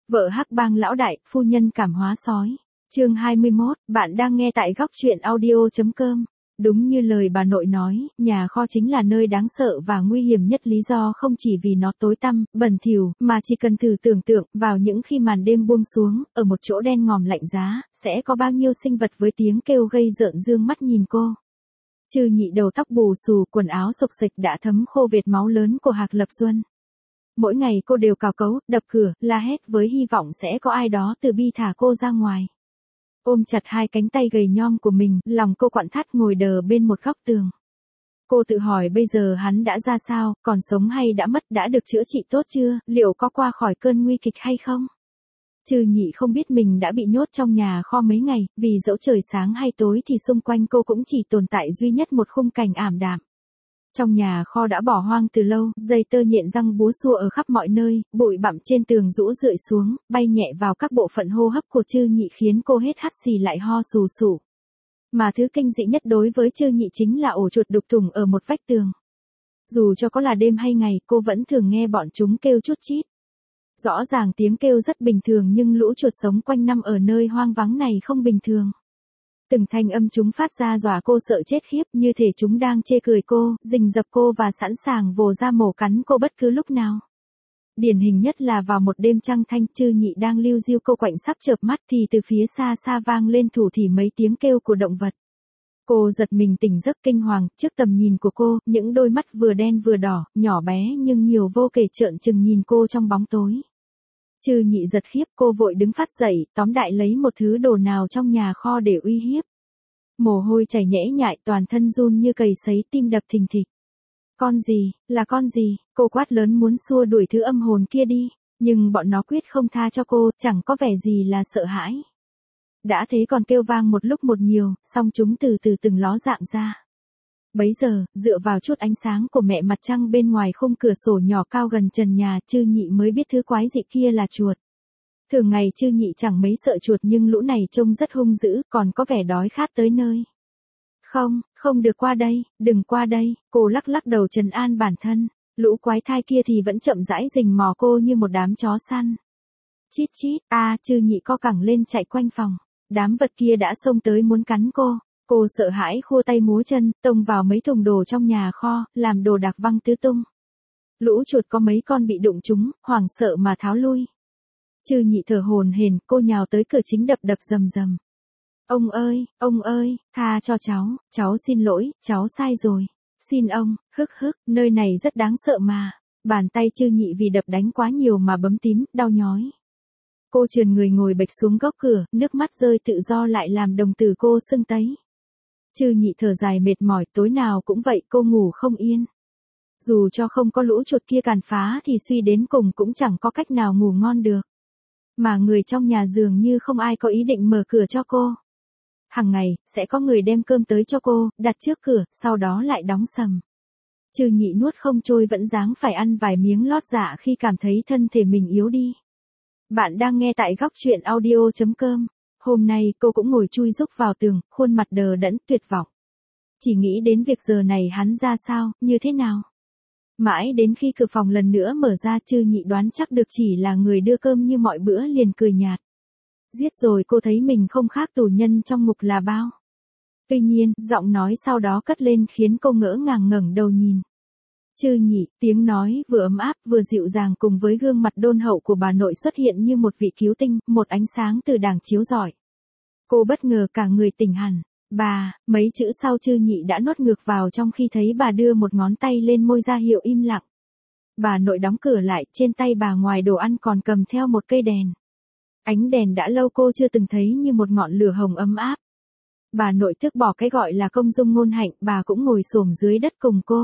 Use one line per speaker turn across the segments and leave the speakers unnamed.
Vợ hắc bang lão đại, phu nhân cảm hóa sói. Chương 21, bạn đang nghe tại góc truyện audio.com. Đúng như lời bà nội nói, nhà kho chính là nơi đáng sợ và nguy hiểm nhất, lý do không chỉ vì nó tối tăm, bẩn thỉu, mà chỉ cần thử tưởng tượng, vào những khi màn đêm buông xuống, ở một chỗ đen ngòm lạnh giá, sẽ có bao nhiêu sinh vật với tiếng kêu gây rợn dương mắt nhìn cô. Trừ Nhị đầu tóc bù xù, quần áo xộc xệch đã thấm khô vệt máu lớn của Hạc Lập Duân. Mỗi ngày cô đều cào cấu, đập cửa, la hét với hy vọng sẽ có ai đó từ bi thả cô ra ngoài. Ôm chặt hai cánh tay gầy nhom của mình, lòng cô quặn thắt ngồi đờ bên một góc tường. Cô tự hỏi bây giờ hắn đã ra sao, còn sống hay đã mất, đã được chữa trị tốt chưa, liệu có qua khỏi cơn nguy kịch hay không? Trừ Nhị không biết mình đã bị nhốt trong nhà kho mấy ngày, vì dẫu trời sáng hay tối thì xung quanh cô cũng chỉ tồn tại duy nhất một khung cảnh ảm đạm. Trong nhà kho đã bỏ hoang từ lâu, dây tơ nhện răng búa xua ở khắp mọi nơi, bụi bặm trên tường rũ rượi xuống, bay nhẹ vào các bộ phận hô hấp của Trư Nhị khiến cô hết hắt xì lại ho sù sụ. Mà thứ kinh dị nhất đối với Trư Nhị chính là ổ chuột đục thủng ở một vách tường. Dù cho có là đêm hay ngày, cô vẫn thường nghe bọn chúng kêu chút chít. Rõ ràng tiếng kêu rất bình thường nhưng lũ chuột sống quanh năm ở nơi hoang vắng này không bình thường. Từng thanh âm chúng phát ra dọa cô sợ chết khiếp, như thể chúng đang chê cười cô, rình rập cô và sẵn sàng vồ ra mổ cắn cô bất cứ lúc nào. Điển hình nhất là vào một đêm trăng thanh, Trư Nhị đang liu riu cô quạnh sắp chợp mắt thì từ phía xa xa vang lên thủ thỉ mấy tiếng kêu của động vật. Cô giật mình tỉnh giấc kinh hoàng, trước tầm nhìn của cô, những đôi mắt vừa đen vừa đỏ, nhỏ bé nhưng nhiều vô kể trợn trừng nhìn cô trong bóng tối. Trư Nhị giật khiếp, cô vội đứng phát dậy, tóm đại lấy một thứ đồ nào trong nhà kho để uy hiếp. Mồ hôi chảy nhễ nhại, toàn thân run như cầy sấy, tim đập thình thịch. Con gì, là con gì? Cô quát lớn muốn xua đuổi thứ âm hồn kia đi, nhưng bọn nó quyết không tha cho cô, chẳng có vẻ gì là sợ hãi. Đã thế còn kêu vang một lúc một nhiều, xong chúng từ từ từng ló dạng ra. Bấy giờ, dựa vào chút ánh sáng của mẹ mặt trăng bên ngoài khung cửa sổ nhỏ cao gần trần nhà, Trư Nhị mới biết thứ quái dị kia là chuột. Thường ngày Trư Nhị chẳng mấy sợ chuột nhưng lũ này trông rất hung dữ, còn có vẻ đói khát tới nơi. Không được qua đây, đừng qua đây, cô lắc lắc đầu trấn an bản thân, lũ quái thai kia thì vẫn chậm rãi rình mò cô như một đám chó săn. Chít chít, Trư Nhị co cẳng lên chạy quanh phòng, đám vật kia đã xông tới muốn cắn cô. Cô sợ hãi khua tay múa chân, tông vào mấy thùng đồ trong nhà kho, làm đồ đạc văng tứ tung. Lũ chuột có mấy con bị đụng trúng, hoảng sợ mà tháo lui. Trư Nhị thở hổn hển, cô nhào tới cửa chính đập đập rầm rầm. Ông ơi, tha cho cháu xin lỗi, cháu sai rồi. Xin ông, nơi này rất đáng sợ mà. Bàn tay Trư Nhị vì đập đánh quá nhiều mà bấm tím, đau nhói. Cô trườn người ngồi bệch xuống góc cửa, nước mắt rơi tự do lại làm đồng tử cô sưng tấy. Trư Nhị thở dài mệt mỏi, tối nào cũng vậy, cô ngủ không yên. Dù cho không có lũ chuột kia càn phá thì suy đến cùng cũng chẳng có cách nào ngủ ngon được. Mà người trong nhà dường như không ai có ý định mở cửa cho cô. Hàng ngày, sẽ có người đem cơm tới cho cô, đặt trước cửa, sau đó lại đóng sầm. Trư Nhị nuốt không trôi vẫn dáng phải ăn vài miếng lót dạ khi cảm thấy thân thể mình yếu đi. Bạn đang nghe tại góc truyện audio.com. Hôm nay cô cũng ngồi chui rúc vào tường, khuôn mặt đờ đẫn tuyệt vọng. Chỉ nghĩ đến việc giờ này hắn ra sao, như thế nào. Mãi đến khi cửa phòng lần nữa mở ra, Trư Nhị đoán chắc được chỉ là người đưa cơm như mọi bữa liền cười nhạt. Giết rồi cô thấy mình không khác tù nhân trong ngục là bao. Tuy nhiên, giọng nói sau đó cất lên khiến cô ngỡ ngàng ngẩng đầu nhìn. Trư Nhị, tiếng nói vừa ấm áp vừa dịu dàng cùng với gương mặt đôn hậu của bà nội xuất hiện như một vị cứu tinh, một ánh sáng từ đàng chiếu rọi. Cô bất ngờ cả người tỉnh hẳn. Bà, mấy chữ sau Trư Nhị đã nuốt ngược vào trong khi thấy bà đưa một ngón tay lên môi ra hiệu im lặng. Bà nội đóng cửa lại, trên tay bà ngoài đồ ăn còn cầm theo một cây đèn. Ánh đèn đã lâu cô chưa từng thấy như một ngọn lửa hồng ấm áp. Bà nội tước bỏ cái gọi là công dung ngôn hạnh, bà cũng ngồi xổm dưới đất cùng cô.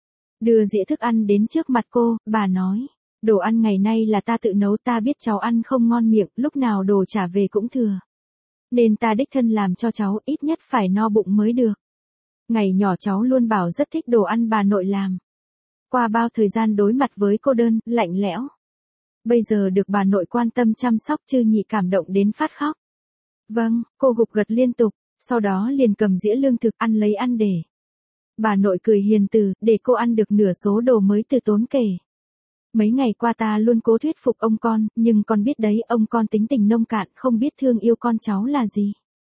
Đưa dĩa thức ăn đến trước mặt cô, bà nói, đồ ăn ngày nay là ta tự nấu, ta biết cháu ăn không ngon miệng, lúc nào đồ trả về cũng thừa. Nên ta đích thân làm cho cháu, ít nhất phải no bụng mới được. Ngày nhỏ cháu luôn bảo rất thích đồ ăn bà nội làm. Qua bao thời gian đối mặt với cô đơn, lạnh lẽo. Bây giờ được bà nội quan tâm chăm sóc, Trư Nhị cảm động đến phát khóc. Vâng, cô gục gật liên tục, sau đó liền cầm dĩa lương thực ăn lấy ăn để. Bà nội cười hiền từ, để cô ăn được nửa số đồ mới từ tốn kể. Mấy ngày qua ta luôn cố thuyết phục ông con, nhưng con biết đấy, ông con tính tình nông cạn, không biết thương yêu con cháu là gì.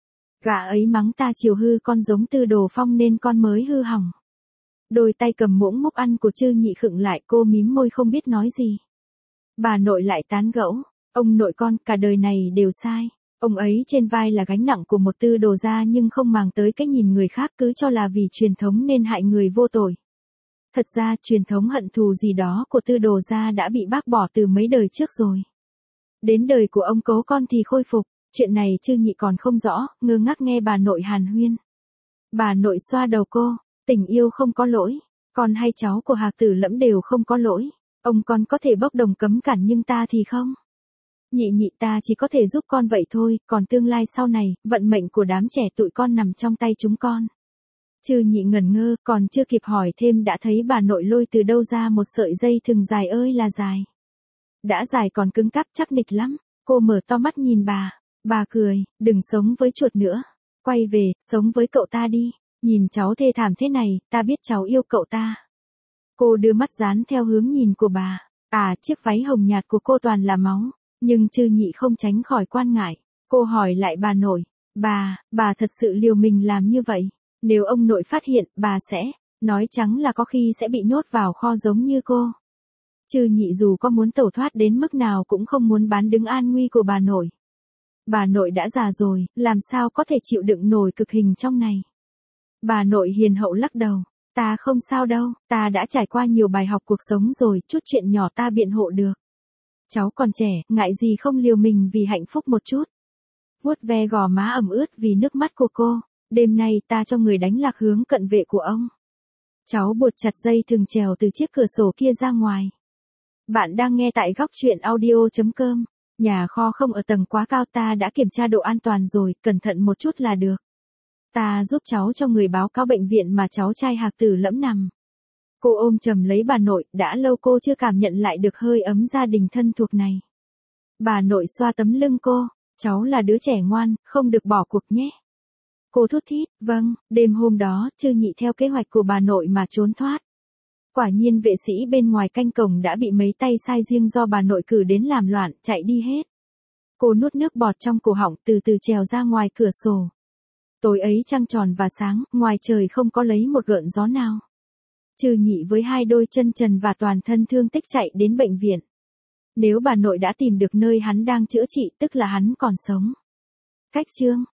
Gã ấy mắng ta chiều hư con giống Tư Đồ Phong nên con mới hư hỏng. Đôi tay cầm muỗng múc ăn của Trư Nhị khựng lại, cô mím môi không biết nói gì. Bà nội lại tán gẫu, ông nội con cả đời này đều sai. Ông ấy trên vai là gánh nặng của một Tư Đồ gia nhưng không màng tới cái nhìn người khác, cứ cho là vì truyền thống nên hại người vô tội. Thật ra truyền thống hận thù gì đó của Tư Đồ gia đã bị bác bỏ từ mấy đời trước rồi. Đến đời của ông cố con thì khôi phục, chuyện này Trư Nhị còn không rõ, ngơ ngác nghe bà nội hàn huyên. Bà nội xoa đầu cô, tình yêu không có lỗi, con hay cháu của Hạc Tử Lẫm đều không có lỗi, ông con có thể bốc đồng cấm cản nhưng ta thì không. Nhị ta chỉ có thể giúp con vậy thôi, còn tương lai sau này, vận mệnh của đám trẻ tụi con nằm trong tay chúng con. Trư Nhị ngẩn ngơ, còn chưa kịp hỏi thêm đã thấy bà nội lôi từ đâu ra một sợi dây thừng dài ơi là dài. Đã dài còn cứng cáp chắc nịch lắm, cô mở to mắt nhìn bà cười, đừng sống với chuột nữa, quay về, sống với cậu ta đi, nhìn cháu thê thảm thế này, ta biết cháu yêu cậu ta. Cô đưa mắt dán theo hướng nhìn của bà, chiếc váy hồng nhạt của cô toàn là máu, nhưng Trư Nhị không tránh khỏi quan ngại, cô hỏi lại bà nội, bà thật sự liều mình làm như vậy, nếu ông nội phát hiện, bà sẽ, nói trắng là có khi sẽ bị nhốt vào kho giống như cô. Trư Nhị dù có muốn tẩu thoát đến mức nào cũng không muốn bán đứng an nguy của bà nội. Bà nội đã già rồi, làm sao có thể chịu đựng nổi cực hình trong này. Bà nội hiền hậu lắc đầu, ta không sao đâu, ta đã trải qua nhiều bài học cuộc sống rồi, chút chuyện nhỏ ta biện hộ được. Cháu còn trẻ, ngại gì không liều mình vì hạnh phúc một chút. Vuốt ve gò má ẩm ướt vì nước mắt của cô, đêm nay ta cho người đánh lạc hướng cận vệ của ông. Cháu buộc chặt dây thừng trèo từ chiếc cửa sổ kia ra ngoài. Bạn đang nghe tại góc truyện audio.com. Nhà kho không ở tầng quá cao, ta đã kiểm tra độ an toàn rồi, cẩn thận một chút là được. Ta giúp cháu cho người báo cáo bệnh viện mà cháu trai Hạc Tử Lẫm nằm. Cô ôm chầm lấy bà nội, đã lâu cô chưa cảm nhận lại được hơi ấm gia đình thân thuộc này. Bà nội xoa tấm lưng cô, cháu là đứa trẻ ngoan, không được bỏ cuộc nhé. Cô thút thít, vâng, đêm hôm đó, Trư Nhị theo kế hoạch của bà nội mà trốn thoát. Quả nhiên vệ sĩ bên ngoài canh cổng đã bị mấy tay sai riêng do bà nội cử đến làm loạn, chạy đi hết. Cô nuốt nước bọt trong cổ họng, từ từ trèo ra ngoài cửa sổ. Tối ấy trăng tròn và sáng, ngoài trời không có lấy một gợn gió nào. Trư Nhị với hai đôi chân trần và toàn thân thương tích chạy đến bệnh viện. Nếu bà nội đã tìm được nơi hắn đang chữa trị, tức là hắn còn sống. Cách chương